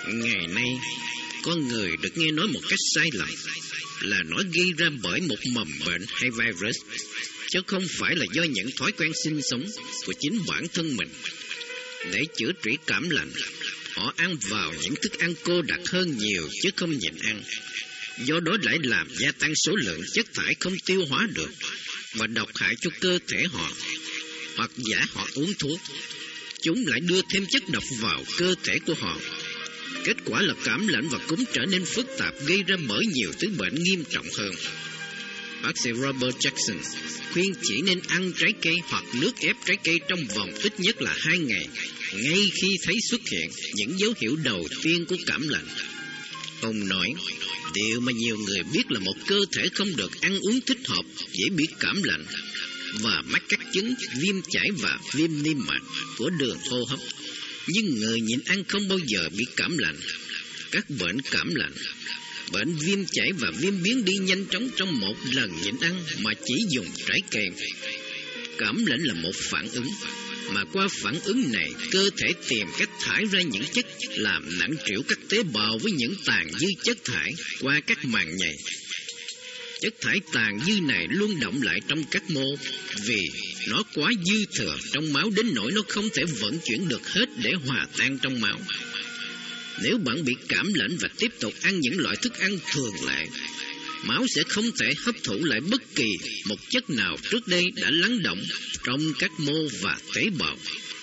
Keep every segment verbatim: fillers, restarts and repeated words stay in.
Ngày nay, con người được nghe nói một cách sai lầm là nó gây ra bởi một mầm bệnh hay virus, chứ không phải là do những thói quen sinh sống của chính bản thân mình. Để chữa trị cảm lạnh, họ ăn vào những thức ăn cô đặc hơn nhiều chứ không nhịn ăn. Do đó lại làm gia tăng số lượng chất thải không tiêu hóa được và độc hại cho cơ thể họ. Hoặc giả họ uống thuốc, chúng lại đưa thêm chất độc vào cơ thể của họ. Kết quả là cảm lạnh và cúm trở nên phức tạp, gây ra bởi nhiều thứ bệnh nghiêm trọng hơn. Bác sĩ Robert Jackson khuyên chỉ nên ăn trái cây hoặc nước ép trái cây trong vòng ít nhất là hai ngày, ngay khi thấy xuất hiện những dấu hiệu đầu tiên của cảm lạnh. Ông nói, điều mà nhiều người biết là một cơ thể không được ăn uống thích hợp dễ bị cảm lạnh và mắc các chứng viêm chảy và viêm niêm mạc của đường hô hấp. Nhưng người nhịn ăn không bao giờ bị cảm lạnh. Các bệnh cảm lạnh, bệnh viêm chảy và viêm biến đi nhanh chóng trong một lần nhịn ăn mà chỉ dùng trái cây. Cảm lạnh là một phản ứng, mà qua phản ứng này, cơ thể tìm cách thải ra những chất làm nặng trĩu các tế bào với những tàn dư chất thải qua các màng nhầy. Chất thải tàn dư này luôn đọng lại trong các mô vì nó quá dư thừa trong máu đến nỗi nó không thể vận chuyển được hết để hòa tan trong máu. Nếu bạn bị cảm lạnh và tiếp tục ăn những loại thức ăn thường lệ, máu sẽ không thể hấp thụ lại bất kỳ một chất nào trước đây đã lắng đọng trong các mô và tế bào.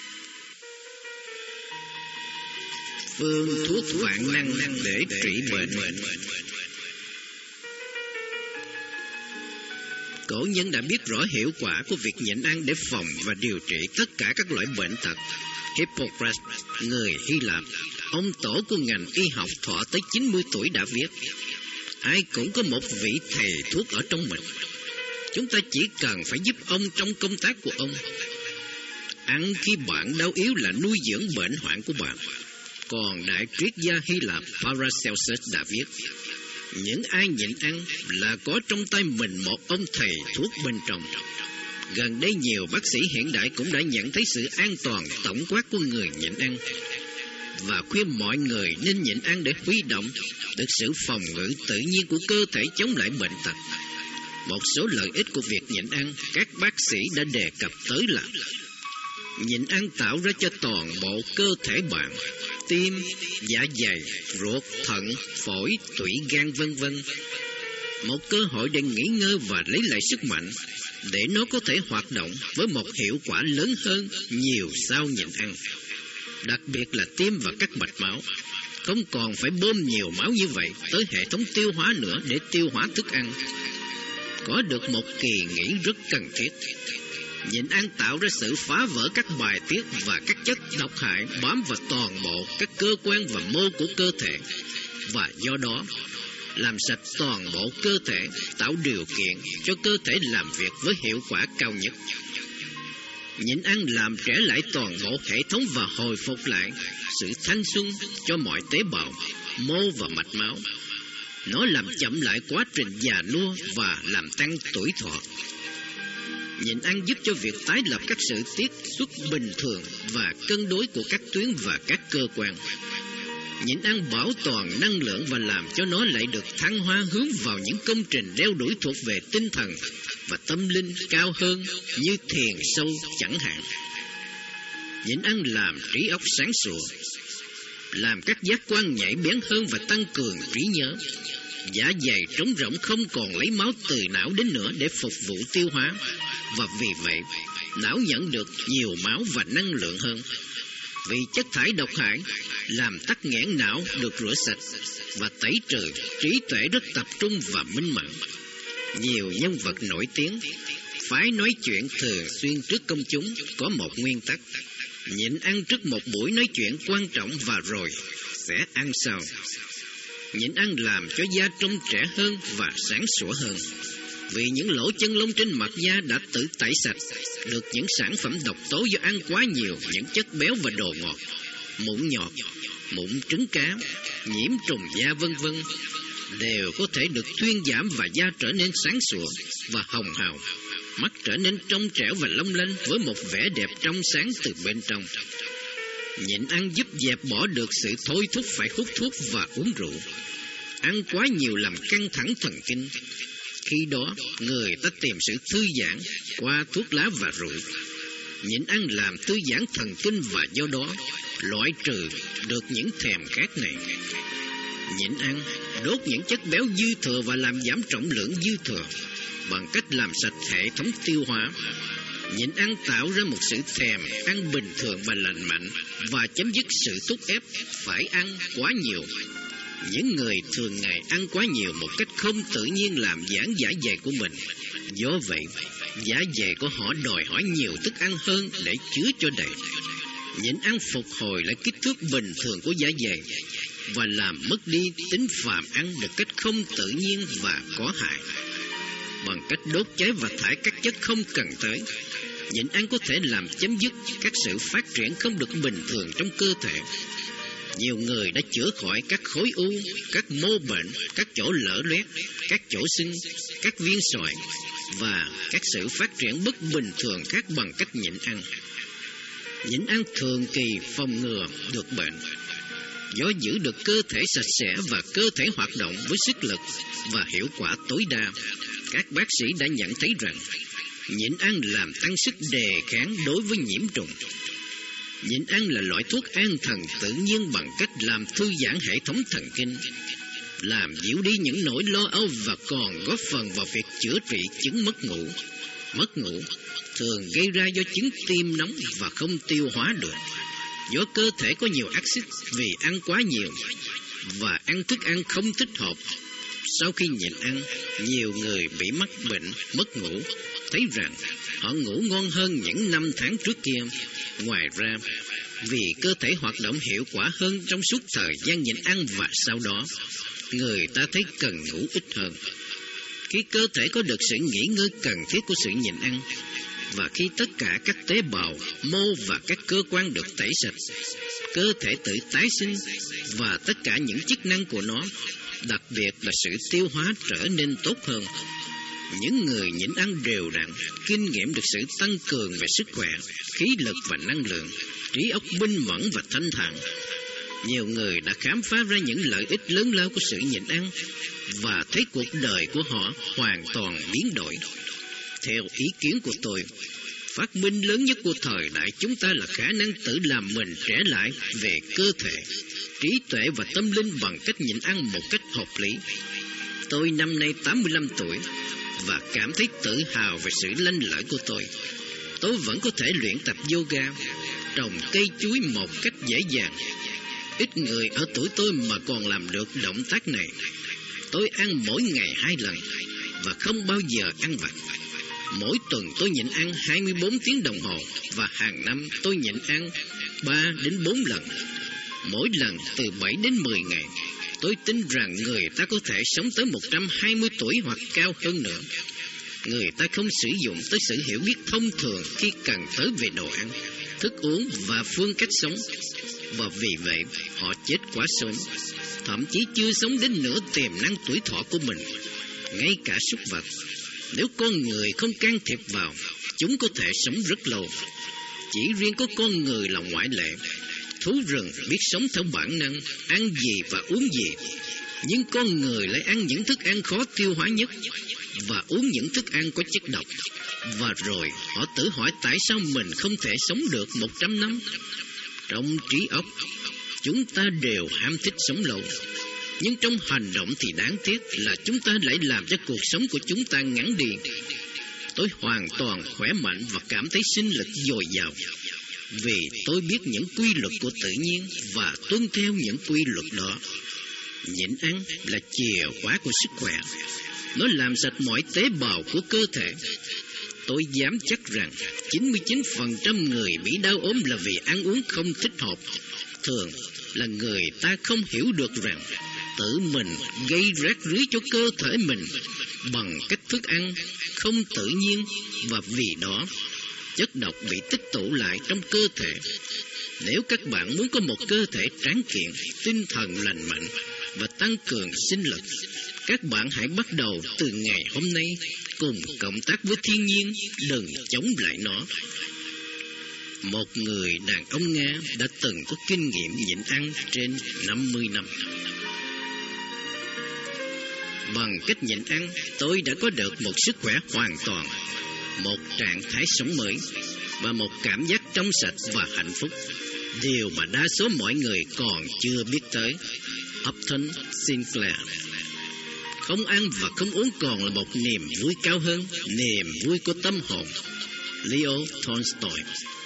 Phương thuốc vạn năng để trị bệnh. Cổ nhân đã biết rõ hiệu quả của việc nhịn ăn để phòng và điều trị tất cả các loại bệnh tật. Hippocrates, người Hy Lạp, ông tổ của ngành y học thọ tới chín mươi tuổi đã viết, ai cũng có một vị thầy thuốc ở trong mình. Chúng ta chỉ cần phải giúp ông trong công tác của ông. Ăn khi bạn đau yếu là nuôi dưỡng bệnh hoạn của bạn. Còn đại triết gia Hy Lạp Paracelsus đã viết, những ai nhịn ăn là có trong tay mình một ông thầy thuốc bên trong. Gần đây nhiều bác sĩ hiện đại cũng đã nhận thấy sự an toàn tổng quát của người nhịn ăn và khuyên mọi người nên nhịn ăn để huy động được sự phòng ngự tự nhiên của cơ thể chống lại bệnh tật. Một số lợi ích của việc nhịn ăn các bác sĩ đã đề cập tới là nhịn ăn tạo ra cho toàn bộ cơ thể bạn, tim, dạ dày, ruột, thận, phổi, tủy, gan vân vân một cơ hội để nghỉ ngơi và lấy lại sức mạnh để nó có thể hoạt động với một hiệu quả lớn hơn nhiều sau nhịn ăn. Đặc biệt là tim và các mạch máu không còn phải bơm nhiều máu như vậy tới hệ thống tiêu hóa nữa để tiêu hóa thức ăn. Có được một kỳ nghỉ rất cần thiết. Nhịn ăn tạo ra sự phá vỡ các bài tiết và các chất độc hại bám vào toàn bộ các cơ quan và mô của cơ thể, và do đó làm sạch toàn bộ cơ thể, tạo điều kiện cho cơ thể làm việc với hiệu quả cao nhất. Nhịn ăn làm trẻ lại toàn bộ hệ thống và hồi phục lại sự thanh xuân cho mọi tế bào, mô và mạch máu. Nó làm chậm lại quá trình già nua và làm tăng tuổi thọ. Nhịn ăn giúp cho việc tái lập các sự tiết xuất bình thường và cân đối của các tuyến và các cơ quan. Nhịn ăn bảo toàn năng lượng và làm cho nó lại được thăng hoa hướng vào những công trình đeo đuổi thuộc về tinh thần và tâm linh cao hơn như thiền sâu chẳng hạn. Nhịn ăn làm trí óc sáng sủa, làm các giác quan nhạy bén hơn và tăng cường trí nhớ. Dạ dày trống rỗng không còn lấy máu từ não đến nữa để phục vụ tiêu hóa, và vì vậy não nhận được nhiều máu và năng lượng hơn. Vì chất thải độc hại làm tắc nghẽn não được rửa sạch và tẩy trừ, trí tuệ rất tập trung và minh mẫn. Nhiều nhân vật nổi tiếng phải nói chuyện thường xuyên trước công chúng có một nguyên tắc: nhịn ăn trước một buổi nói chuyện quan trọng và rồi sẽ ăn sau. Nhịn ăn làm cho da trông trẻ hơn và sáng sủa hơn, vì những lỗ chân lông trên mặt da đã tự tẩy sạch được những sản phẩm độc tố do ăn quá nhiều những chất béo và đồ ngọt, mụn nhọt, mụn trứng cá, nhiễm trùng da vân vân đều có thể được thuyên giảm và da trở nên sáng sủa và hồng hào, mắt trở nên trong trẻo và long lanh với một vẻ đẹp trong sáng từ bên trong. Nhịn ăn giúp dẹp bỏ được sự thôi thúc phải hút thuốc và uống rượu. Ăn quá nhiều làm căng thẳng thần kinh. Khi đó, người ta tìm sự thư giãn qua thuốc lá và rượu. Nhịn ăn làm thư giãn thần kinh và do đó loại trừ được những thèm khát này. Nhịn ăn đốt những chất béo dư thừa và làm giảm trọng lượng dư thừa bằng cách làm sạch hệ thống tiêu hóa. Nhịn ăn tạo ra một sự thèm ăn bình thường và lành mạnh và chấm dứt sự thúc ép phải ăn quá nhiều. Những người thường ngày ăn quá nhiều một cách không tự nhiên làm giãn dạ dày của mình. Do vậy, dạ dày của họ đòi hỏi nhiều thức ăn hơn để chứa cho đầy. Nhịn ăn phục hồi lại kích thước bình thường của dạ dày và làm mất đi tính phàm ăn được cách không tự nhiên và có hại. Bằng cách đốt cháy và thải các chất không cần tới, nhịn ăn có thể làm chấm dứt các sự phát triển không được bình thường trong cơ thể. Nhiều người đã chữa khỏi các khối u, các mô bệnh, các chỗ lở loét, các chỗ sưng, các viên sỏi và các sự phát triển bất bình thường khác bằng cách nhịn ăn. Nhịn ăn thường kỳ phòng ngừa được bệnh. Do giữ được cơ thể sạch sẽ và cơ thể hoạt động với sức lực và hiệu quả tối đa, các bác sĩ đã nhận thấy rằng nhịn ăn làm tăng sức đề kháng đối với nhiễm trùng. Nhịn ăn là loại thuốc an thần tự nhiên bằng cách làm thư giãn hệ thống thần kinh, làm dịu đi những nỗi lo âu và còn góp phần vào việc chữa trị chứng mất ngủ. Mất ngủ thường gây ra do chứng tim nóng và không tiêu hóa được, do cơ thể có nhiều axit vì ăn quá nhiều và ăn thức ăn không thích hợp. Sau khi nhịn ăn, nhiều người bị mắc bệnh mất ngủ thấy rằng họ ngủ ngon hơn những năm tháng trước kia. Ngoài ra, vì cơ thể hoạt động hiệu quả hơn trong suốt thời gian nhịn ăn và sau đó, người ta thấy cần ngủ ít hơn. Khi cơ thể có được sự nghỉ ngơi cần thiết của sự nhịn ăn, và khi tất cả các tế bào, mô và các cơ quan được tẩy sạch, cơ thể tự tái sinh và tất cả những chức năng của nó, đặc biệt là sự tiêu hóa trở nên tốt hơn. Những người nhịn ăn đều đặn kinh nghiệm được sự tăng cường về sức khỏe, khí lực và năng lượng, trí óc minh mẫn và thanh thản. Nhiều người đã khám phá ra những lợi ích lớn lao của sự nhịn ăn và thấy cuộc đời của họ hoàn toàn biến đổi. Theo ý kiến của tôi, phát minh lớn nhất của thời đại chúng ta là khả năng tự làm mình trẻ lại về cơ thể, trí tuệ và tâm linh bằng cách nhịn ăn một cách hợp lý. Tôi năm nay tám mươi lăm tuổi và cảm thấy tự hào về sự lanh lợi của tôi. Tôi vẫn có thể luyện tập yoga, trồng cây chuối một cách dễ dàng. Ít người ở tuổi tôi mà còn làm được động tác này. Tôi ăn mỗi ngày hai lần và không bao giờ ăn vặt. Mỗi tuần tôi nhịn ăn hai mươi bốn tiếng đồng hồ và hàng năm tôi nhịn ăn ba đến bốn lần, mỗi lần từ bảy đến mười ngày. Tôi tin rằng người ta có thể sống tới một trăm hai mươi tuổi hoặc cao hơn nữa. Người ta không sử dụng tới sự hiểu biết thông thường khi cần tới về đồ ăn, thức uống và phương cách sống. Và vì vậy, họ chết quá sớm, thậm chí chưa sống đến nửa tiềm năng tuổi thọ của mình. Ngay cả súc vật, nếu con người không can thiệp vào, chúng có thể sống rất lâu. Chỉ riêng có con người là ngoại lệ. Thú rừng biết sống theo bản năng, ăn gì và uống gì. Nhưng con người lại ăn những thức ăn khó tiêu hóa nhất và uống những thức ăn có chất độc. Và rồi họ tự hỏi tại sao mình không thể sống được một trăm năm. Trong trí óc, chúng ta đều ham thích sống lâu. Nhưng trong hành động thì đáng tiếc là chúng ta lại làm cho cuộc sống của chúng ta ngắn đi. Tôi hoàn toàn khỏe mạnh và cảm thấy sinh lực dồi dào, vì tôi biết những quy luật của tự nhiên và tuân theo những quy luật đó. Nhịn ăn là chìa khóa của sức khỏe. Nó làm sạch mọi tế bào của cơ thể. Tôi dám chắc rằng chín mươi chín phần trăm người bị đau ốm là vì ăn uống không thích hợp. Thường là người ta không hiểu được rằng tự mình gây rác rưới cho cơ thể mình bằng cách thức ăn không tự nhiên, và vì đó chất độc bị tích tụ lại trong cơ thể. Nếu các bạn muốn có một cơ thể tráng kiện, tinh thần lành mạnh và tăng cường sinh lực, các bạn hãy bắt đầu từ ngày hôm nay cùng cộng tác với thiên nhiên, đừng chống lại nó. một người đàn ông Nga đã từng có kinh nghiệm nhịn ăn trên năm mươi năm. Bằng cách nhịn ăn, tôi đã có được một sức khỏe hoàn toàn, một trạng thái sống mới và một cảm giác trong sạch và hạnh phúc, điều mà đa số mọi người còn chưa biết tới. Upton Sinclair. Không ăn và không uống còn là một niềm vui cao hơn, niềm vui của tâm hồn. Leo Tolstoy.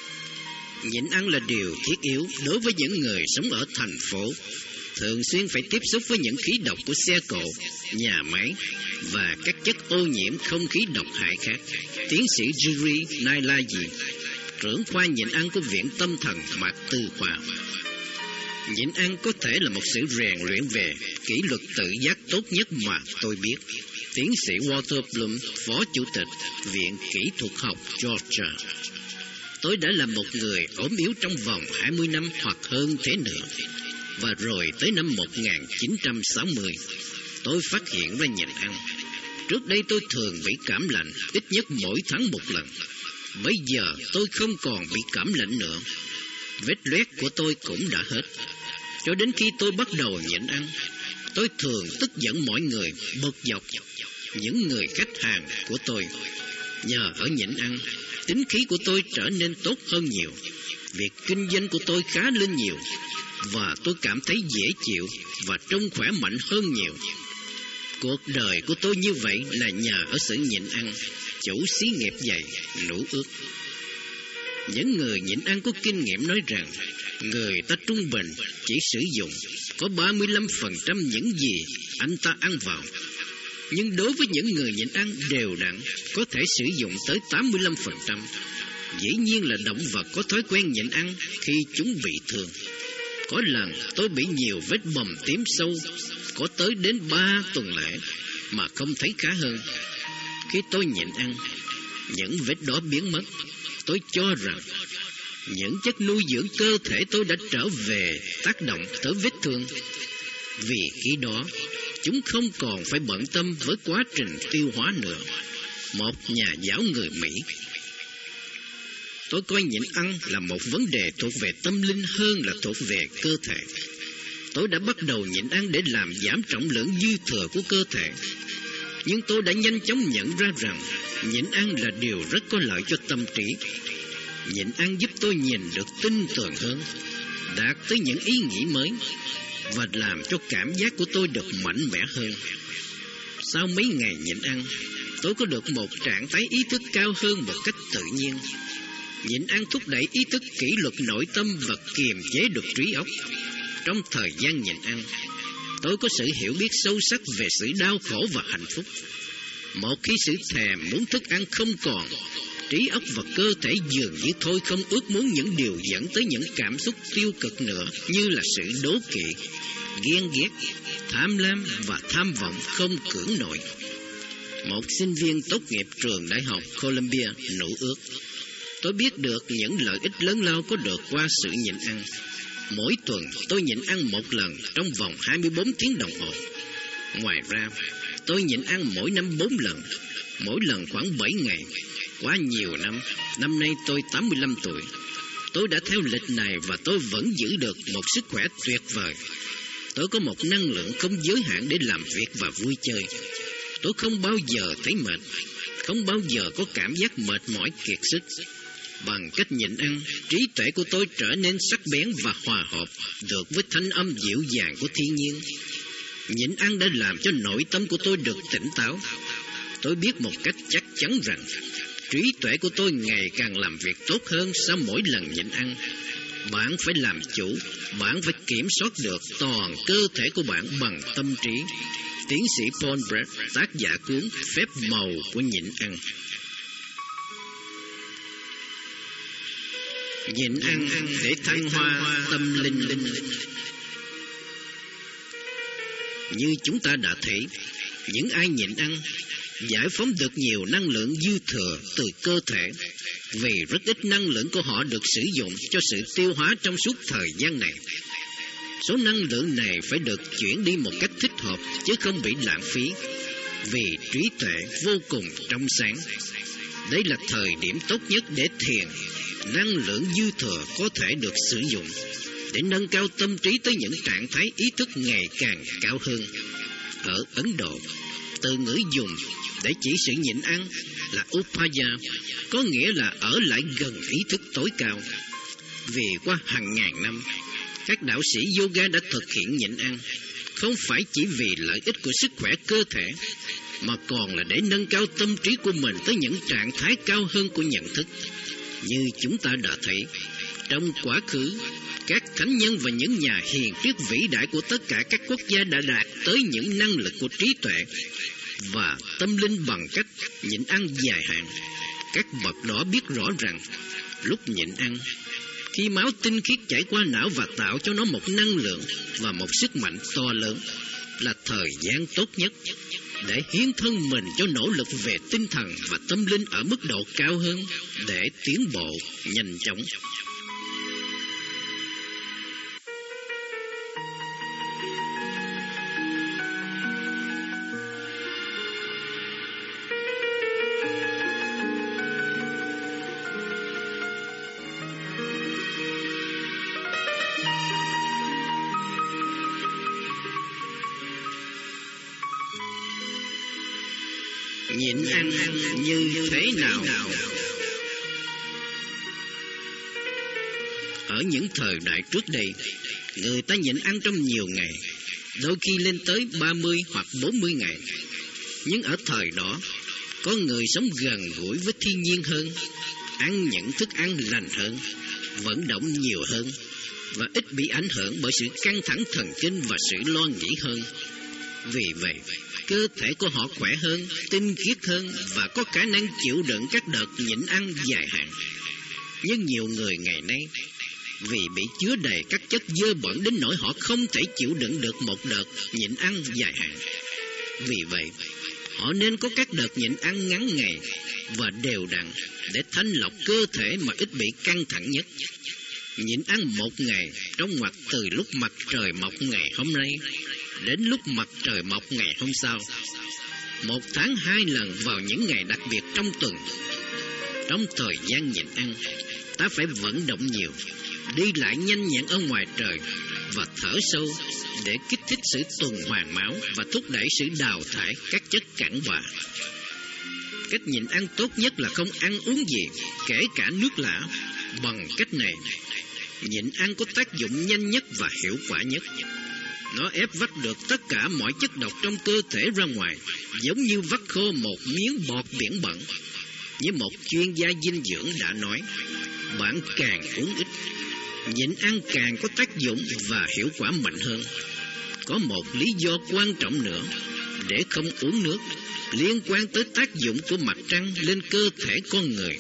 Nhịn ăn là điều thiết yếu đối với những người sống ở thành phố, thường xuyên phải tiếp xúc với những khí độc của xe cộ, nhà máy và các chất ô nhiễm không khí độc hại khác. Tiến sĩ Yuri Nailaji, trưởng khoa nhịn ăn của Viện Tâm thần Mạc Tư Khoa. Nhịn ăn có thể là một sự rèn luyện về kỷ luật tự giác tốt nhất mà tôi biết. Tiến sĩ Walter Bloom, Phó Chủ tịch Viện Kỹ thuật học Georgia. Tôi đã là một người ốm yếu trong vòng hai mươi năm hoặc hơn thế nữa. Và rồi tới năm một nghìn chín trăm sáu mươi, tôi phát hiện ra nhịn ăn. Trước đây tôi thường bị cảm lạnh ít nhất mỗi tháng một lần. Bây giờ tôi không còn bị cảm lạnh nữa. Vết loét của tôi cũng đã hết. Cho đến khi tôi bắt đầu nhịn ăn, tôi thường tức giận mọi người, bực dọc những người khách hàng của tôi. Nhờ ở nhịn ăn, tính khí của tôi trở nên tốt hơn nhiều. Việc kinh doanh của tôi khá lên nhiều, và tôi cảm thấy dễ chịu và trông khỏe mạnh hơn nhiều. Cuộc đời của tôi như vậy là nhờ ở sự nhịn ăn. Chủ xí nghiệp dày, nũ ước. Những người nhịn ăn có kinh nghiệm nói rằng người ta trung bình chỉ sử dụng có ba mươi lăm phần trăm những gì anh ta ăn vào. Nhưng đối với những người nhịn ăn đều đặn, có thể sử dụng tới tám mươi lăm phần trăm. Dĩ nhiên là động vật có thói quen nhịn ăn khi chúng bị thương. Có lần tôi bị nhiều vết bầm tím sâu, có tới đến ba tuần lễ mà không thấy khá hơn. Khi tôi nhịn ăn, những vết đó biến mất. Tôi cho rằng những chất nuôi dưỡng cơ thể tôi đã trở về tác động tới vết thương. Vì khi đó, chúng không còn phải bận tâm với quá trình tiêu hóa nữa. Một nhà giáo người Mỹ. Tôi coi nhịn ăn là một vấn đề thuộc về tâm linh hơn là thuộc về cơ thể. Tôi đã bắt đầu nhịn ăn để làm giảm trọng lượng dư thừa của cơ thể. Nhưng tôi đã nhanh chóng nhận ra rằng nhịn ăn là điều rất có lợi cho tâm trí. Nhịn ăn giúp tôi nhìn được tinh tường hơn, đạt tới những ý nghĩ mới, và làm cho cảm giác của tôi được mạnh mẽ hơn. Sau mấy ngày nhịn ăn, tôi có được một trạng thái ý thức cao hơn một cách tự nhiên. Nhịn ăn thúc đẩy ý thức kỷ luật nội tâm và kiềm chế được trí óc. Trong thời gian nhịn ăn, tôi có sự hiểu biết sâu sắc về sự đau khổ và hạnh phúc. Một khi sự thèm muốn thức ăn không còn, trí óc và cơ thể dường như thôi không ước muốn những điều dẫn tới những cảm xúc tiêu cực nữa, như là sự đố kỵ, ghen ghét, tham lam và tham vọng không cưỡng nổi. Một sinh viên tốt nghiệp trường đại học Columbia nỗ ước. Tôi biết được những lợi ích lớn lao có được qua sự nhịn ăn. Mỗi tuần tôi nhịn ăn một lần trong vòng hai mươi bốn tiếng đồng hồ. Ngoài ra, tôi nhịn ăn mỗi năm bốn lần, mỗi lần khoảng bảy ngày. Quá nhiều năm, năm nay tôi tám mươi lăm tuổi. Tôi đã theo lịch này và tôi vẫn giữ được một sức khỏe tuyệt vời. Tôi có một năng lượng không giới hạn để làm việc và vui chơi. Tôi không bao giờ thấy mệt, không bao giờ có cảm giác mệt mỏi kiệt sức. Bằng cách nhịn ăn, trí tuệ của tôi trở nên sắc bén và hòa hợp được với thanh âm dịu dàng của thiên nhiên. Nhịn ăn đã làm cho nội tâm của tôi được tỉnh táo. Tôi biết một cách chắc chắn rằng trí tuệ của tôi ngày càng làm việc tốt hơn sau mỗi lần nhịn ăn. Bạn phải làm chủ, bạn phải kiểm soát được toàn cơ thể của bạn bằng tâm trí. Tiến sĩ Paul Brett, tác giả cuốn Phép màu của nhịn ăn. Nhịn ăn để thăng hoa tâm linh. Như chúng ta đã thấy, những ai nhịn ăn giải phóng được nhiều năng lượng dư thừa từ cơ thể, vì rất ít năng lượng của họ được sử dụng cho sự tiêu hóa trong suốt thời gian này. Số năng lượng này phải được chuyển đi một cách thích hợp chứ không bị lãng phí, vì trí tuệ vô cùng trong sáng. Đây là thời điểm tốt nhất để thiền, năng lượng dư thừa có thể được sử dụng để nâng cao tâm trí tới những trạng thái ý thức ngày càng cao hơn. Ở Ấn Độ, từ ngữ dùng để chỉ sự nhịn ăn là upaya, có nghĩa là ở lại gần ý thức tối cao. Vì qua hàng ngàn năm, các đạo sĩ yoga đã thực hiện nhịn ăn, không phải chỉ vì lợi ích của sức khỏe cơ thể, mà còn là để nâng cao tâm trí của mình tới những trạng thái cao hơn của nhận thức. Như chúng ta đã thấy, trong quá khứ, các thánh nhân và những nhà hiền triết vĩ đại của tất cả các quốc gia đã đạt tới những năng lực của trí tuệ và tâm linh bằng cách nhịn ăn dài hạn. Các bậc đó biết rõ rằng lúc nhịn ăn, khi máu tinh khiết chảy qua não và tạo cho nó một năng lượng và một sức mạnh to lớn, là thời gian tốt nhất để hiến thân mình cho nỗ lực về tinh thần và tâm linh ở mức độ cao hơn để tiến bộ nhanh chóng. Nhịn ăn như thế nào? Ở những thời đại trước đây, người ta nhịn ăn trong nhiều ngày, đôi khi lên tới ba mươi hoặc bốn mươi ngày. Nhưng ở thời đó, có người sống gần gũi với thiên nhiên hơn, ăn những thức ăn lành hơn, vận động nhiều hơn và ít bị ảnh hưởng bởi sự căng thẳng thần kinh và sự lo nghĩ hơn. Vì vậy, cơ thể của họ khỏe hơn, tinh khiết hơn và có khả năng chịu đựng các đợt nhịn ăn dài hạn. Nhưng nhiều người ngày nay, vì bị chứa đầy các chất dơ bẩn đến nỗi họ không thể chịu đựng được một đợt nhịn ăn dài hạn. Vì vậy, họ nên có các đợt nhịn ăn ngắn ngày và đều đặn để thanh lọc cơ thể mà ít bị căng thẳng nhất. Nhịn ăn một ngày trong ngoặc từ lúc mặt trời mọc ngày hôm nay đến lúc mặt trời mọc ngày hôm sau. Một tháng hai lần vào những ngày đặc biệt trong tuần. Trong thời gian nhịn ăn, ta phải vận động nhiều, đi lại nhanh nhẹn ở ngoài trời và thở sâu để kích thích sự tuần hoàn máu và thúc đẩy sự đào thải các chất cặn bã. Cách nhịn ăn tốt nhất là không ăn uống gì, kể cả nước lã. Bằng cách này, nhịn ăn có tác dụng nhanh nhất và hiệu quả nhất. Nó ép vắt được tất cả mọi chất độc trong cơ thể ra ngoài, giống như vắt khô một miếng bọt biển bẩn. Như một chuyên gia dinh dưỡng đã nói, bạn càng uống ít, nhịn ăn càng có tác dụng và hiệu quả mạnh hơn. Có một lý do quan trọng nữa để không uống nước, liên quan tới tác dụng của mặt trăng lên cơ thể con người.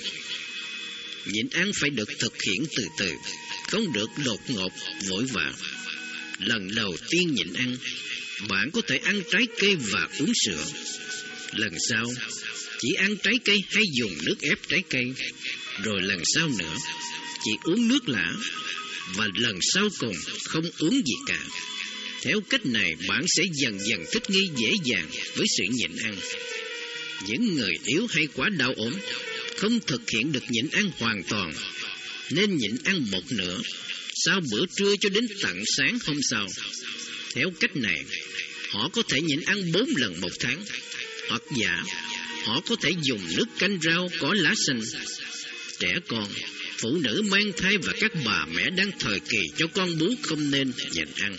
Nhịn ăn phải được thực hiện từ từ, không được đột ngột, vội vã. Lần đầu tiên nhịn ăn, bạn có thể ăn trái cây và uống sữa. Lần sau, chỉ ăn trái cây hay dùng nước ép trái cây. Rồi lần sau nữa, chỉ uống nước lã. Và lần sau cùng, không uống gì cả. Theo cách này, bạn sẽ dần dần thích nghi dễ dàng với sự nhịn ăn. Những người yếu hay quá đau ốm, không thực hiện được nhịn ăn hoàn toàn, nên nhịn ăn một nửa sau bữa trưa cho đến tận sáng hôm sau. Theo cách này, họ có thể nhịn ăn bốn lần một tháng. Hoặc giả, họ có thể dùng nước canh rau có lá xanh. Trẻ con, phụ nữ mang thai và các bà mẹ đang thời kỳ cho con bú không nên nhịn ăn.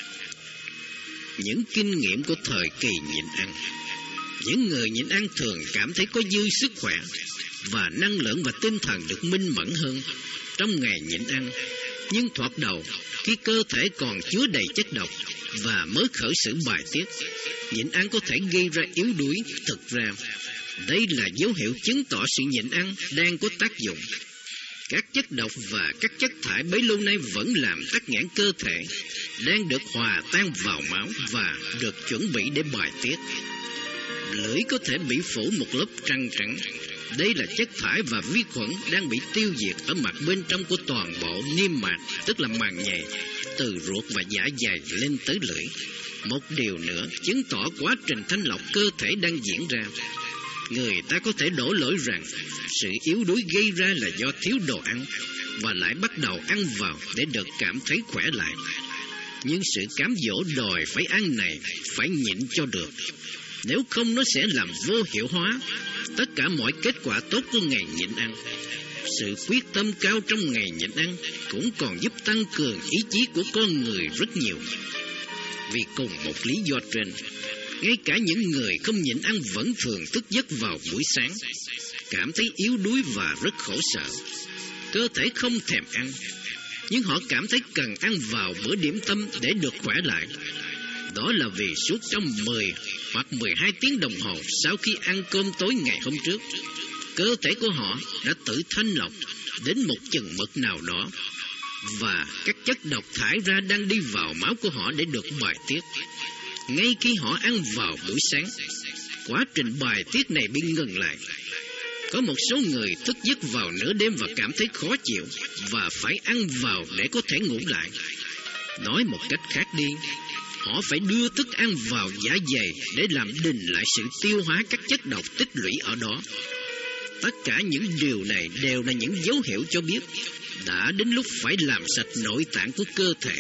Những kinh nghiệm của thời kỳ nhịn ăn. Những người nhịn ăn thường cảm thấy có dư sức khỏe và năng lượng và tinh thần được minh mẫn hơn trong ngày nhịn ăn. Nhưng thoạt đầu, khi cơ thể còn chứa đầy chất độc và mới khởi sự bài tiết, nhịn ăn có thể gây ra yếu đuối. Thực ra, đây là dấu hiệu chứng tỏ sự nhịn ăn đang có tác dụng. Các chất độc và các chất thải bấy lâu nay vẫn làm tắc nghẽn cơ thể, đang được hòa tan vào máu và được chuẩn bị để bài tiết. Lưỡi có thể bị phủ một lớp trăng trắng. Đây là chất thải và vi khuẩn đang bị tiêu diệt ở mặt bên trong của toàn bộ niêm mạc, tức là màng nhầy, từ ruột và dạ dày lên tới lưỡi. Một điều nữa chứng tỏ quá trình thanh lọc cơ thể đang diễn ra. người ta có thể đổ lỗi rằng sự yếu đuối gây ra là do thiếu đồ ăn, và lại bắt đầu ăn vào để được cảm thấy khỏe lại. Nhưng sự cám dỗ đòi phải ăn này phải nhịn cho được, nếu không nó sẽ làm vô hiệu hóa tất cả mọi kết quả tốt của ngày nhịn ăn. Sự quyết tâm cao trong ngày nhịn ăn cũng còn giúp tăng cường ý chí của con người rất nhiều. Vì cùng một lý do trên, ngay cả những người không nhịn ăn vẫn thường thức giấc vào buổi sáng, cảm thấy yếu đuối và rất khổ sở. Cơ thể không thèm ăn, nhưng họ cảm thấy cần ăn vào bữa điểm tâm để được khỏe lại. Đó là vì suốt trong mười hoặc mười hai tiếng đồng hồ sau khi ăn cơm tối ngày hôm trước, cơ thể của họ đã tự thanh lọc đến một chừng mực nào đó, và các chất độc thải ra đang đi vào máu của họ để được bài tiết. Ngay khi họ ăn vào buổi sáng, quá trình bài tiết này bị ngừng lại. Có một số người thức giấc vào nửa đêm và cảm thấy khó chịu, và phải ăn vào để có thể ngủ lại. Nói một cách khác đi, họ phải đưa thức ăn vào dạ dày để làm đình lại sự tiêu hóa các chất độc tích lũy ở đó. Tất cả những điều này đều là những dấu hiệu cho biết đã đến lúc phải làm sạch nội tạng của cơ thể.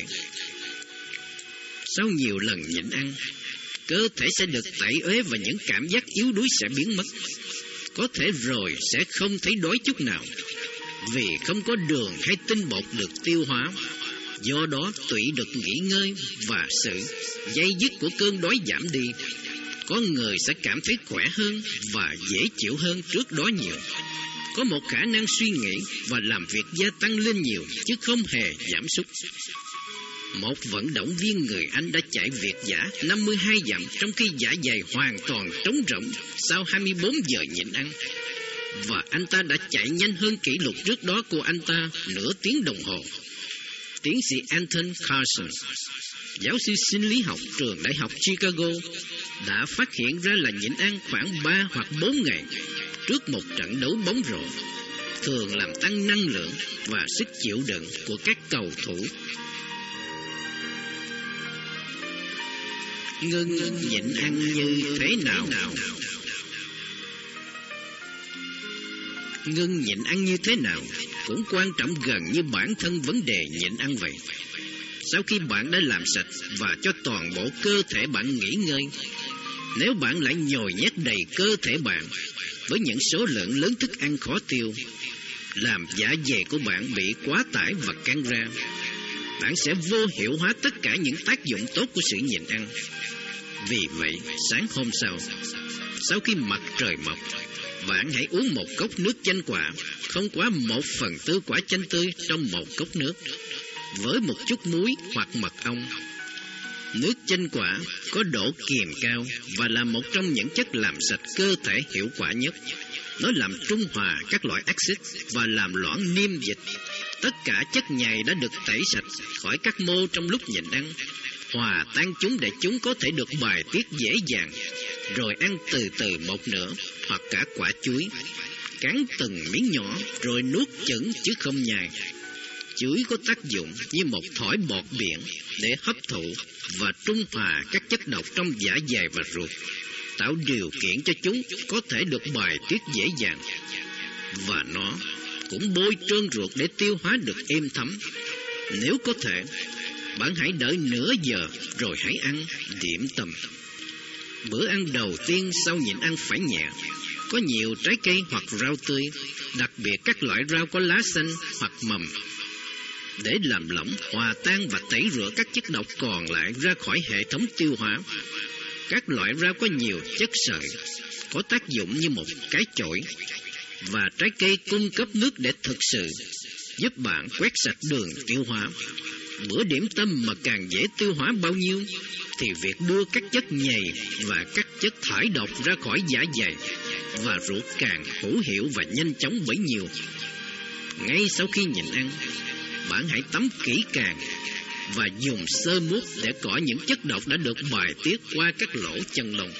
Sau nhiều lần nhịn ăn, cơ thể sẽ được tẩy uế và những cảm giác yếu đuối sẽ biến mất. Có thể rồi sẽ không thấy đói chút nào, vì không có đường hay tinh bột được tiêu hóa. Do đó tụy được nghỉ ngơi và sự dây dứt của cơn đói giảm đi. Con người sẽ cảm thấy khỏe hơn và dễ chịu hơn trước đó nhiều. Có một khả năng suy nghĩ và làm việc gia tăng lên nhiều, chứ không hề giảm sút. Một vận động viên người Anh đã chạy việt dã năm mươi hai dặm trong khi dạ dày hoàn toàn trống rỗng sau hai mươi bốn giờ nhịn ăn. Và anh ta đã chạy nhanh hơn kỷ lục trước đó của anh ta nửa tiếng đồng hồ. Tiến sĩ Anthony Carson, giáo sư sinh lý học trường Đại học Chicago, đã phát hiện ra là nhịn ăn khoảng ba hoặc bốn ngày trước một trận đấu bóng rổ thường làm tăng năng lượng và sức chịu đựng của các cầu thủ. Ngưng nhịn ăn như thế nào? Ngưng nhịn ăn như thế nào cũng quan trọng gần như bản thân vấn đề nhịn ăn vậy. Sau khi bạn đã làm sạch và cho toàn bộ cơ thể bạn nghỉ ngơi, nếu bạn lại nhồi nhét đầy cơ thể bạn với những số lượng lớn thức ăn khó tiêu, làm dạ dày của bạn bị quá tải và căng ra, bạn sẽ vô hiệu hóa tất cả những tác dụng tốt của sự nhịn ăn. Vì vậy, sáng hôm sau, sau khi mặt trời mọc, bạn hãy uống một cốc nước chanh quả, không quá một phần tư quả chanh tươi trong một cốc nước, với một chút muối hoặc mật ong. Nước chanh quả có độ kiềm cao và là một trong những chất làm sạch cơ thể hiệu quả nhất. Nó làm trung hòa các loại axit và làm loãng niêm dịch. Tất cả chất nhầy đã được tẩy sạch khỏi các mô trong lúc nhịn ăn, hòa tan chúng để chúng có thể được bài tiết dễ dàng, rồi ăn từ từ một nửa hoặc cả quả chuối. Cắn từng miếng nhỏ rồi nuốt chửng chứ không nhai. Chuối có tác dụng như một thỏi bọt biển để hấp thụ và trung hòa các chất độc trong dạ dày và ruột, tạo điều kiện cho chúng có thể được bài tiết dễ dàng. Và nó cũng bôi trơn ruột để tiêu hóa được êm thấm. Nếu có thể, bạn hãy đợi nửa giờ rồi hãy ăn điểm tâm. Bữa ăn đầu tiên sau nhịn ăn phải nhẹ, có nhiều trái cây hoặc rau tươi, đặc biệt các loại rau có lá xanh hoặc mầm, để làm lỏng, hòa tan và tẩy rửa các chất độc còn lại ra khỏi hệ thống tiêu hóa. Các loại rau có nhiều chất sợi, có tác dụng như một cái chổi, và trái cây cung cấp nước để thực sự giúp bạn quét sạch đường tiêu hóa. Bữa điểm tâm mà càng dễ tiêu hóa bao nhiêu, thì việc đưa các chất nhầy và các chất thải độc ra khỏi dạ dày và ruột càng hữu hiệu và nhanh chóng bấy nhiêu. Ngay sau khi nhịn ăn, bạn hãy tắm kỹ càng và dùng sơ mút để cọ những chất độc đã được bài tiết qua các lỗ chân lông.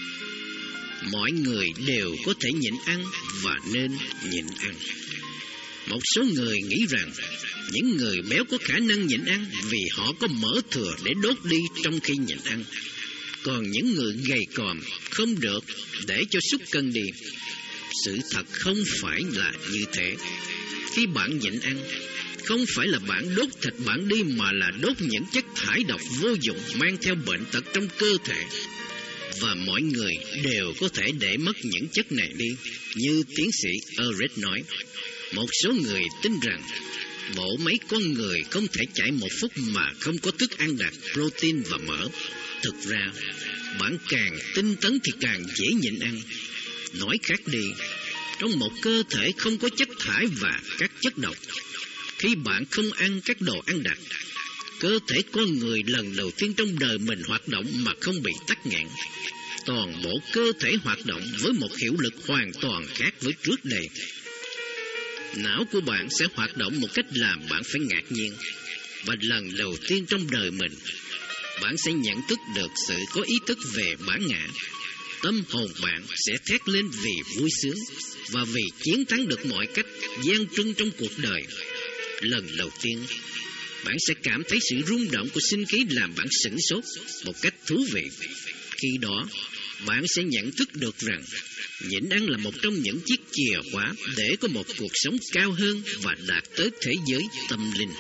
Mọi người đều có thể nhịn ăn và nên nhịn ăn. Một số người nghĩ rằng những người béo có khả năng nhịn ăn vì họ có mỡ thừa để đốt đi trong khi nhịn ăn. còn những người gầy còm không được để cho súc cân đi. Sự thật không phải là như thế. Khi bạn nhịn ăn, không phải là bạn đốt thịt bạn đi, mà là đốt những chất thải độc vô dụng mang theo bệnh tật trong cơ thể. Và mọi người đều có thể để mất những chất này đi. Như tiến sĩ Ehrich nói, một số người tin rằng bộ máy con người không thể chạy một phút mà không có thức ăn đặc protein và mỡ. Thực ra, bạn càng tinh tấn thì càng dễ nhịn ăn. Nói khác đi, trong một cơ thể không có chất thải và các chất độc, khi bạn không ăn các đồ ăn đặc, cơ thể con người lần đầu tiên trong đời mình hoạt động mà không bị tắc nghẽn. Toàn bộ cơ thể hoạt động với một hiệu lực hoàn toàn khác với trước đây. Não của bạn sẽ hoạt động một cách làm bạn phải ngạc nhiên. Và lần đầu tiên trong đời mình, bạn sẽ nhận thức được sự có ý thức về bản ngã. Tâm hồn bạn sẽ thét lên vì vui sướng và vì chiến thắng được mọi cách gian truân trong cuộc đời. Lần đầu tiên, bạn sẽ cảm thấy sự rung động của sinh khí làm bạn sửng sốt một cách thú vị. Khi đó, bạn sẽ nhận thức được rằng nhịn ăn là một trong những chiếc chìa khóa để có một cuộc sống cao hơn và đạt tới thế giới tâm linh.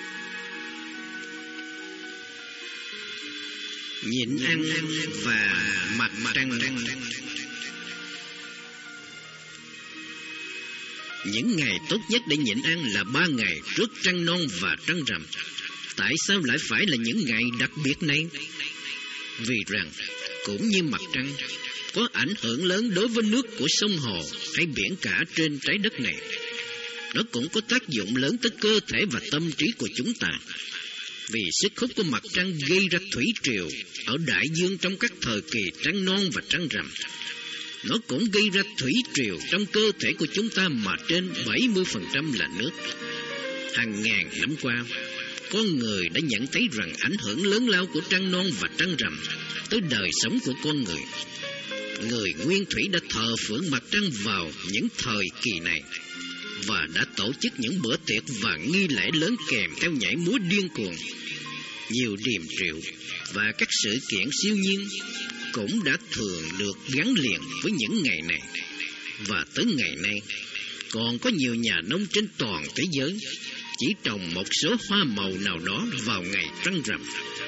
Nhịn ăn và mặt trăng. Những ngày tốt nhất để nhịn ăn là ba ngày trước trăng non và trăng rằm. Tại sao lại phải là những ngày đặc biệt này? Vì rằng, cũng như mặt trăng, có ảnh hưởng lớn đối với nước của sông hồ hay biển cả trên trái đất này. Nó cũng có tác dụng lớn tới cơ thể và tâm trí của chúng ta. Vì sức hút của mặt trăng gây ra thủy triều ở đại dương trong các thời kỳ trăng non và trăng rằm. Nó cũng gây ra thủy triều trong cơ thể của chúng ta mà trên bảy mươi phần trăm là nước. Hàng ngàn năm qua, con người đã nhận thấy rằng ảnh hưởng lớn lao của trăng non và trăng rằm tới đời sống của con người. Người nguyên thủy đã thờ phượng mặt trăng vào những thời kỳ này và đã tổ chức những bữa tiệc và nghi lễ lớn kèm theo nhảy múa điên cuồng. Nhiều điềm triệu và các sự kiện siêu nhiên cũng đã thường được gắn liền với những ngày này. Và tới ngày nay, còn có nhiều nhà nông trên toàn thế giới chỉ trồng một số hoa màu nào đó vào ngày trăng rằm.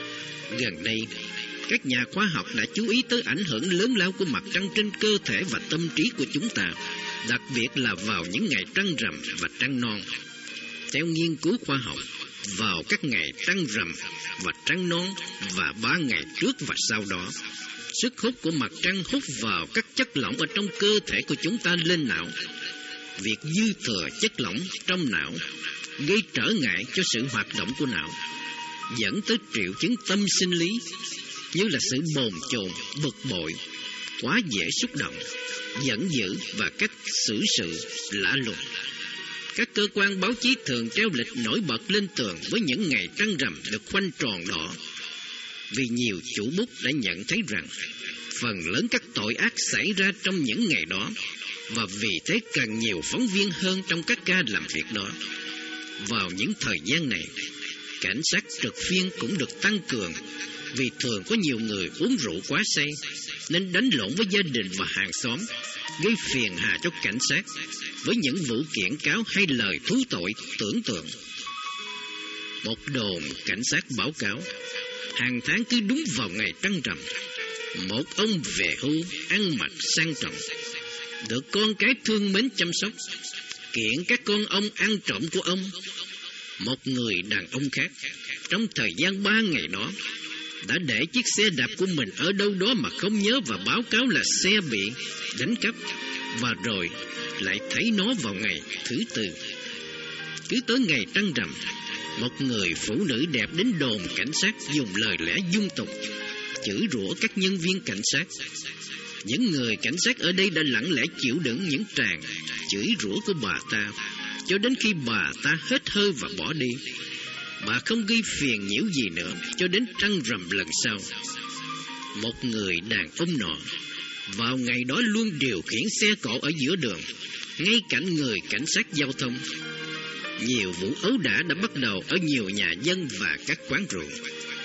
Gần đây, các nhà khoa học đã chú ý tới ảnh hưởng lớn lao của mặt trăng trên cơ thể và tâm trí của chúng ta, đặc biệt là vào những ngày trăng rằm và trăng non. Theo nghiên cứu khoa học, vào các ngày trăng rằm và trăng non và ba ngày trước và sau đó, sức hút của mặt trăng hút vào các chất lỏng ở trong cơ thể của chúng ta lên não. Việc dư thừa chất lỏng trong não gây trở ngại cho sự hoạt động của não, dẫn tới triệu chứng tâm sinh lý như là sự bồn chồn, bực bội, quá dễ xúc động, giận dữ và các xử sự lạ lùng. Các cơ quan báo chí thường treo lịch nổi bật lên tường với những ngày trăng rằm được khoanh tròn đỏ. Vì nhiều chủ bút đã nhận thấy rằng phần lớn các tội ác xảy ra trong những ngày đó, và vì thế cần nhiều phóng viên hơn trong các ca làm việc đó. Vào những thời gian này, cảnh sát trực phiên cũng được tăng cường, vì thường có nhiều người uống rượu quá say nên đánh lộn với gia đình và hàng xóm, gây phiền hà cho cảnh sát với những vụ kiện cáo hay lời thú tội tưởng tượng. Một đồn cảnh sát báo cáo, hàng tháng cứ đúng vào ngày trăng rằm, một ông về hưu ăn mặc sang trọng, được con cái thương mến chăm sóc, kiện các con ông ăn trộm của ông. Một người đàn ông khác, trong thời gian ba ngày đó, đã để chiếc xe đạp của mình ở đâu đó mà không nhớ và báo cáo là xe bị đánh cắp, và rồi lại thấy nó vào ngày thứ tư. Cứ tới ngày trăng rằm, một người phụ nữ đẹp đến đồn cảnh sát dùng lời lẽ dung tục, chửi rủa các nhân viên cảnh sát. Những người cảnh sát ở đây đã lặng lẽ chịu đựng những tràng chửi rủa của bà ta cho đến khi bà ta hết hơi và bỏ đi. Bà không gây phiền nhiễu gì nữa cho đến trăng rằm lần sau. Một người đàn ông nọ vào ngày đó luôn điều khiển xe cộ ở giữa đường, ngay cạnh người cảnh sát giao thông. Nhiều vụ ấu đả đã bắt đầu ở nhiều nhà dân và các quán rượu.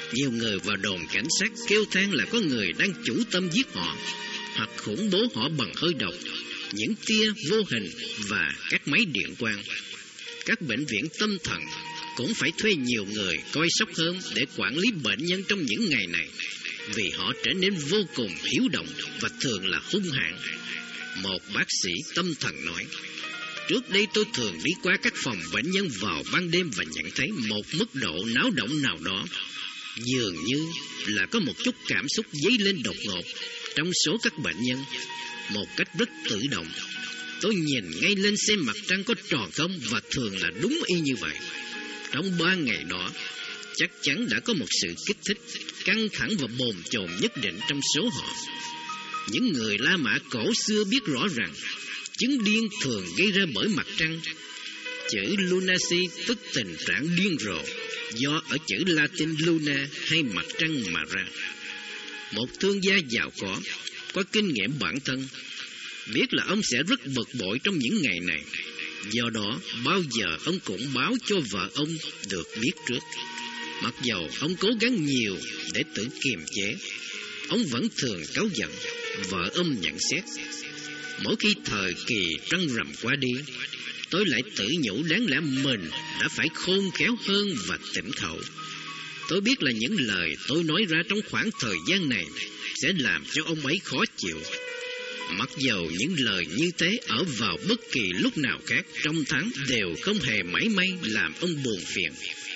Nhiều người vào đồn cảnh sát kêu than là có người đang chủ tâm giết họ hoặc khủng bố họ bằng hơi độc, những tia vô hình và các máy điện quang. Các bệnh viện tâm thần cũng phải thuê nhiều người coi sóc hơn để quản lý bệnh nhân trong những ngày này, vì họ trở nên vô cùng hiếu động và thường là hung hãn. Một bác sĩ tâm thần nói: trước đây tôi thường đi qua các phòng bệnh nhân vào ban đêm và nhận thấy một mức độ náo động nào đó. Dường như là có một chút cảm xúc dấy lên đột ngột trong số các bệnh nhân, một cách rất tự động. Tôi nhìn ngay lên xem mặt trăng có tròn không, và thường là đúng y như vậy. Trong ba ngày đó, chắc chắn đã có một sự kích thích, căng thẳng và bồn chồn nhất định trong số họ. Những người La Mã cổ xưa biết rõ rằng chứng điên thường gây ra bởi mặt trăng. Chữ lunacy tức tình trạng điên rồ, do ở chữ Latin luna hay mặt trăng mà ra. Một thương gia giàu có, có kinh nghiệm bản thân, biết là ông sẽ rất bực bội trong những ngày này. Do đó, bao giờ ông cũng báo cho vợ ông được biết trước. Mặc dầu ông cố gắng nhiều để tự kiềm chế, ông vẫn thường cáu giận. Vợ ông nhận xét: mỗi khi thời kỳ trăng rằm qua đi, tôi lại tự nhủ đáng lẽ mình đã phải khôn khéo hơn và tỉnh khẩu. Tôi biết là những lời tôi nói ra trong khoảng thời gian này sẽ làm cho ông ấy khó chịu. Mặc dầu những lời như thế ở vào bất kỳ lúc nào khác trong tháng đều không hề mảy may làm ông buồn phiền.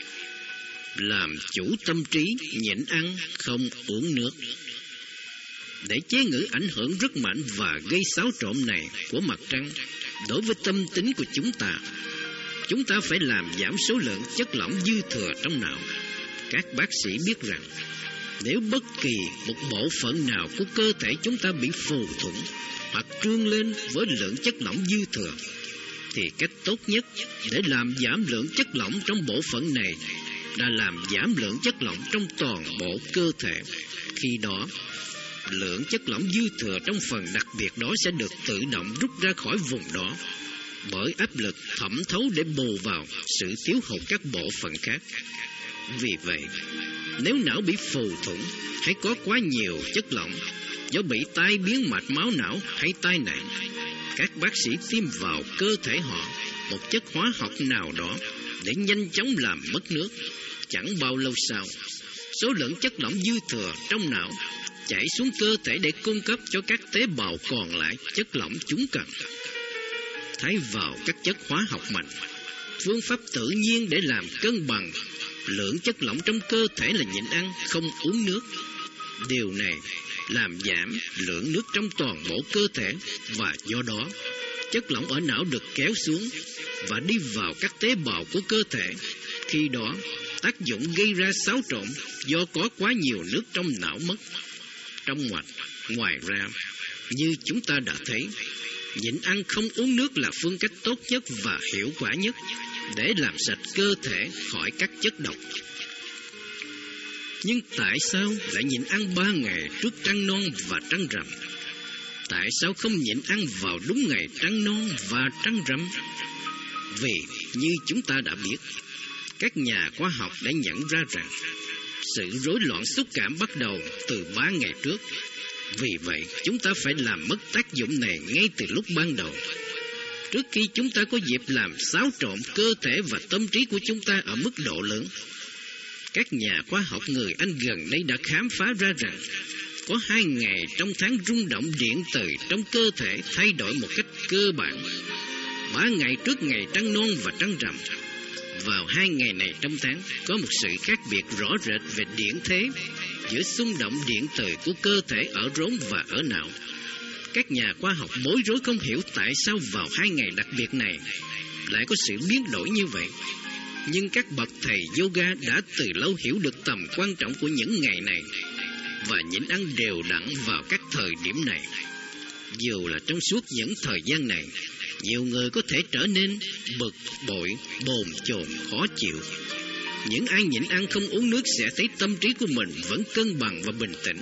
Làm chủ tâm trí, nhịn ăn, không uống nước. Để chế ngự ảnh hưởng rất mạnh và gây xáo trộn này của mặt trăng đối với tâm tính của chúng ta, chúng ta phải làm giảm số lượng chất lỏng dư thừa trong não. Các bác sĩ biết rằng nếu bất kỳ một bộ phận nào của cơ thể chúng ta bị phù thủng hoặc trương lên với lượng chất lỏng dư thừa, thì cách tốt nhất để làm giảm lượng chất lỏng trong bộ phận này là làm giảm lượng chất lỏng trong toàn bộ cơ thể. Khi đó, lượng chất lỏng dư thừa trong phần đặc biệt đó sẽ được tự động rút ra khỏi vùng đó bởi áp lực thẩm thấu để bù vào sự thiếu hụt các bộ phận khác. Vì vậy, nếu não bị phù thủng hay có quá nhiều chất lỏng do bị tai biến mạch máu não hay tai nạn, các bác sĩ tiêm vào cơ thể họ một chất hóa học nào đó để nhanh chóng làm mất nước. Chẳng bao lâu sau, số lượng chất lỏng dư thừa trong não chảy xuống cơ thể để cung cấp cho các tế bào còn lại chất lỏng chúng cần. Thay vào các chất hóa học mạnh, phương pháp tự nhiên để làm cân bằng lượng chất lỏng trong cơ thể là nhịn ăn, không uống nước. Điều này làm giảm lượng nước trong toàn bộ cơ thể, và do đó chất lỏng ở não được kéo xuống và đi vào các tế bào của cơ thể. Khi đó, tác dụng gây ra xáo trộn do có quá nhiều nước trong não mất. Trong ngoặt, ngoài ra, như chúng ta đã thấy, nhịn ăn không uống nước là phương cách tốt nhất và hiệu quả nhất để làm sạch cơ thể khỏi các chất độc. Nhưng tại sao lại nhịn ăn ba ngày trước trăng non và trăng rằm? Tại sao không nhịn ăn vào đúng ngày trăng non và trăng rằm? Vì như chúng ta đã biết, các nhà khoa học đã nhận ra rằng sự rối loạn xúc cảm bắt đầu từ ba ngày trước. Vì vậy, chúng ta phải làm mất tác dụng này ngay từ lúc ban đầu, trước khi chúng ta có dịp làm xáo trộn cơ thể và tâm trí của chúng ta ở mức độ lớn. Các nhà khoa học người Anh gần đây đã khám phá ra rằng có hai ngày trong tháng rung động điện từ trong cơ thể thay đổi một cách cơ bản. Ba ngày trước ngày trăng non và trăng rằm. Vào hai ngày này trong tháng có một sự khác biệt rõ rệt về điện thế giữa xung động điện từ của cơ thể ở rốn và ở não. Các nhà khoa học bối rối không hiểu tại sao vào hai ngày đặc biệt này lại có sự biến đổi như vậy. Nhưng các bậc thầy yoga đã từ lâu hiểu được tầm quan trọng của những ngày này và nhịn ăn đều đặn vào các thời điểm này. Dù là trong suốt những thời gian này, nhiều người có thể trở nên bực bội, bồn chồn, khó chịu. Những ai nhịn ăn không uống nước sẽ thấy tâm trí của mình vẫn cân bằng và bình tĩnh.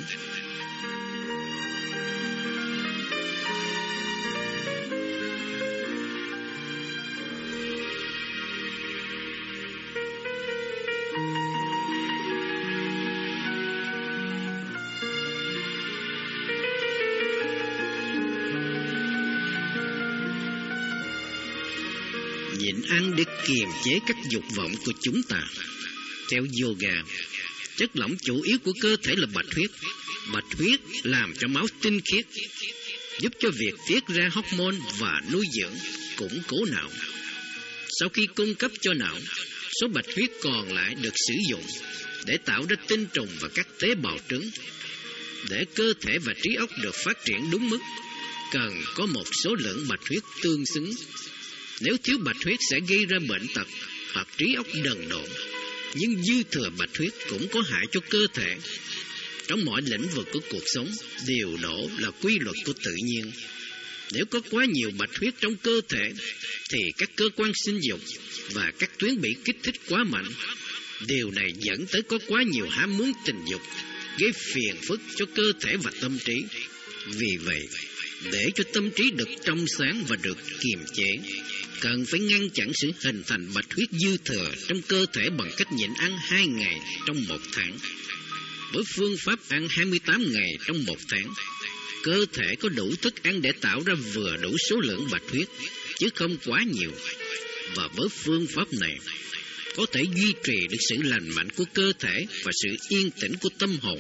nhịn ăn để kiềm chế các dục vọng của chúng ta. Theo yoga, chất lỏng chủ yếu của cơ thể là bạch huyết. Bạch huyết làm cho máu tinh khiết, giúp cho việc tiết ra hormone và nuôi dưỡng, củng cố não. Sau khi cung cấp cho não, số bạch huyết còn lại được sử dụng để tạo ra tinh trùng và các tế bào trứng. Để cơ thể và trí óc được phát triển đúng mức, cần có một số lượng bạch huyết tương xứng. Nếu thiếu bạch huyết sẽ gây ra bệnh tật hoặc trí óc đần độn. Nhưng dư thừa bạch huyết cũng có hại cho cơ thể. Trong mọi lĩnh vực của cuộc sống, điều độ là quy luật của tự nhiên. Nếu có quá nhiều bạch huyết trong cơ thể, thì các cơ quan sinh dục và các tuyến bị kích thích quá mạnh. Điều này dẫn tới có quá nhiều ham muốn tình dục, gây phiền phức cho cơ thể và tâm trí. Vì vậy, để cho tâm trí được trong sáng và được kiềm chế, cần phải ngăn chặn sự hình thành bạch huyết dư thừa trong cơ thể bằng cách nhịn ăn hai ngày trong một tháng. Với phương pháp ăn hai mươi tám ngày trong một tháng, cơ thể có đủ thức ăn để tạo ra vừa đủ số lượng bạch huyết, chứ không quá nhiều. Và với phương pháp này, có thể duy trì được sự lành mạnh của cơ thể và sự yên tĩnh của tâm hồn.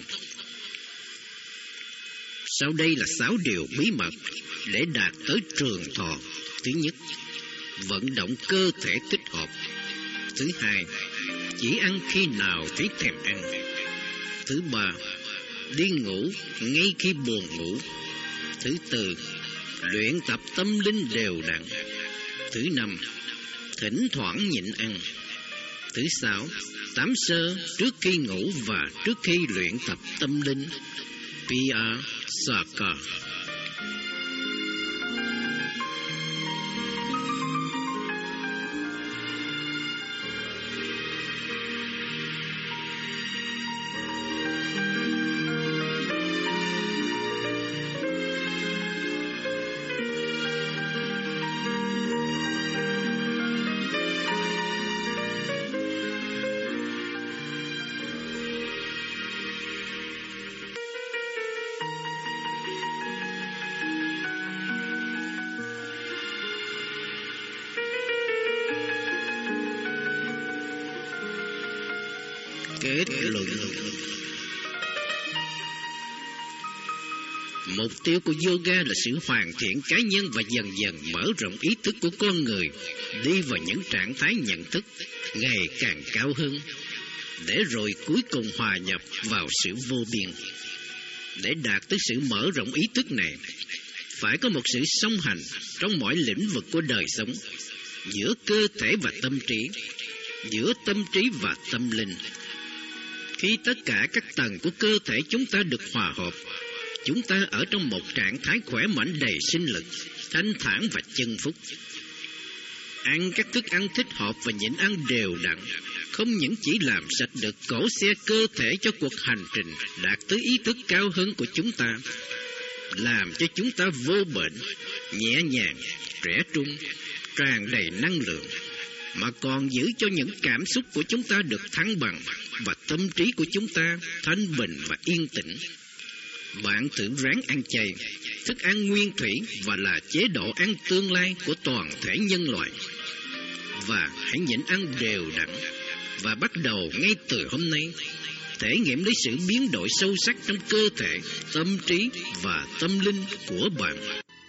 Sau đây là sáu điều bí mật để đạt tới trường thọ. Thứ nhất, vận động cơ thể thích hợp. Thứ hai, chỉ ăn khi nào thấy thèm ăn. Thứ ba, đi ngủ ngay khi buồn ngủ. Thứ tư, luyện tập tâm linh đều đặn. Thứ năm, thỉnh thoảng nhịn ăn. Thứ sáu, tắm sơ trước khi ngủ và trước khi luyện tập tâm linh. Pia Saka. Kết luận. Mục tiêu của yoga là sự hoàn thiện cá nhân và dần dần mở rộng ý thức của con người, đi vào những trạng thái nhận thức ngày càng cao hơn, để rồi cuối cùng hòa nhập vào sự vô biên. Để đạt tới sự mở rộng ý thức này, phải có một sự song hành trong mọi lĩnh vực của đời sống, giữa cơ thể và tâm trí, giữa tâm trí và tâm linh. Khi tất cả các tầng của cơ thể chúng ta được hòa hợp, chúng ta ở trong một trạng thái khỏe mạnh đầy sinh lực, thanh thản và chân phúc. Ăn các thức ăn thích hợp và nhịn ăn đều đặn không những chỉ làm sạch được cỗ xe cơ thể cho cuộc hành trình đạt tới ý thức cao hơn của chúng ta, làm cho chúng ta vô bệnh, nhẹ nhàng, trẻ trung, tràn đầy năng lượng, mà còn giữ cho những cảm xúc của chúng ta được thăng bằng và tâm trí của chúng ta thanh bình và yên tĩnh. Bạn thử ráng ăn chay, thức ăn nguyên thủy và là chế độ ăn tương lai của toàn thể nhân loại. Và hãy nhịn ăn đều đặn, và bắt đầu ngay từ hôm nay thể nghiệm lấy sự biến đổi sâu sắc trong cơ thể, tâm trí và tâm linh của bạn.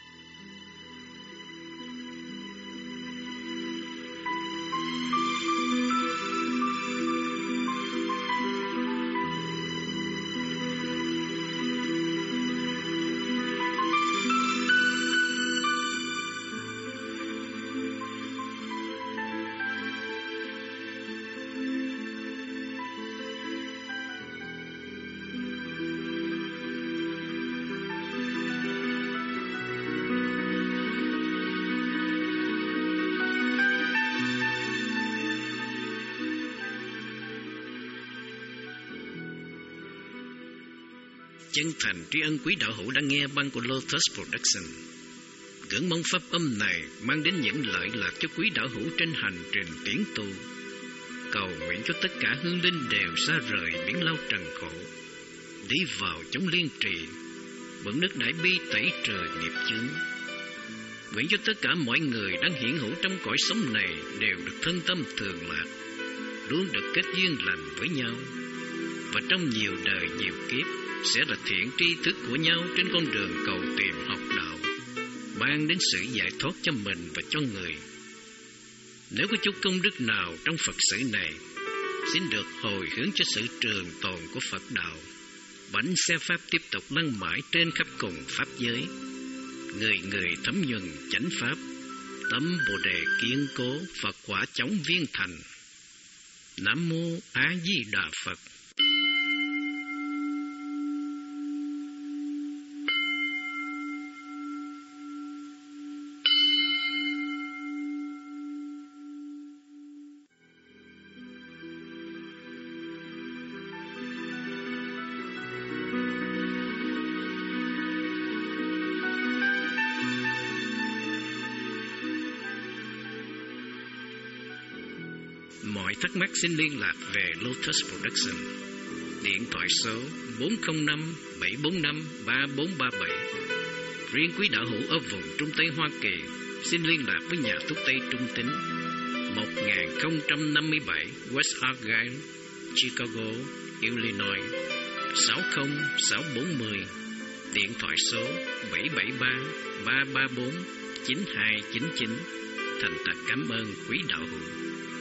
Chân thành tri ân quý đạo hữu đã nghe băng của Lotus Production. Ngưỡng mong pháp âm này mang đến những lợi lạc cho quý đạo hữu trên hành trình tiến tu. Cầu nguyện cho tất cả hương linh đều xa rời biển lao trần khổ, đi vào chốn liên trì, bửng nước đại bi tẩy trời nghiệp chướng. Nguyện cho tất cả mọi người đang hiện hữu trong cõi sống này đều được thân tâm thường lạc, luôn được kết duyên lành với nhau, và trong nhiều đời nhiều kiếp sẽ là thiện tri thức của nhau trên con đường cầu tìm học đạo, mang đến sự giải thoát cho mình và cho người. Nếu có chút công đức nào trong Phật sự này, xin được hồi hướng cho sự trường tồn của Phật đạo. Bánh xe Pháp tiếp tục lăn mãi trên khắp cùng Pháp giới. Người người thấm nhuần chánh Pháp, tâm Bồ Đề kiên cố, Phật quả chóng viên thành. Nam Mô A Di Đà Phật. Mọi thắc mắc xin liên lạc về Lotus Production. Điện thoại số bốn không năm bảy bốn năm ba bốn ba bảy. Riêng quý đạo hữu ở vùng Trung Tây Hoa Kỳ xin liên lạc với nhà thuốc Tây Trung Tín, một nghìn không trăm năm mươi bảy West Argyle, Chicago, Illinois, sáu không sáu bốn không. Điện thoại số bảy bảy ba ba ba bốn chín hai chín chín. Thành thật cảm ơn quý đạo hữu.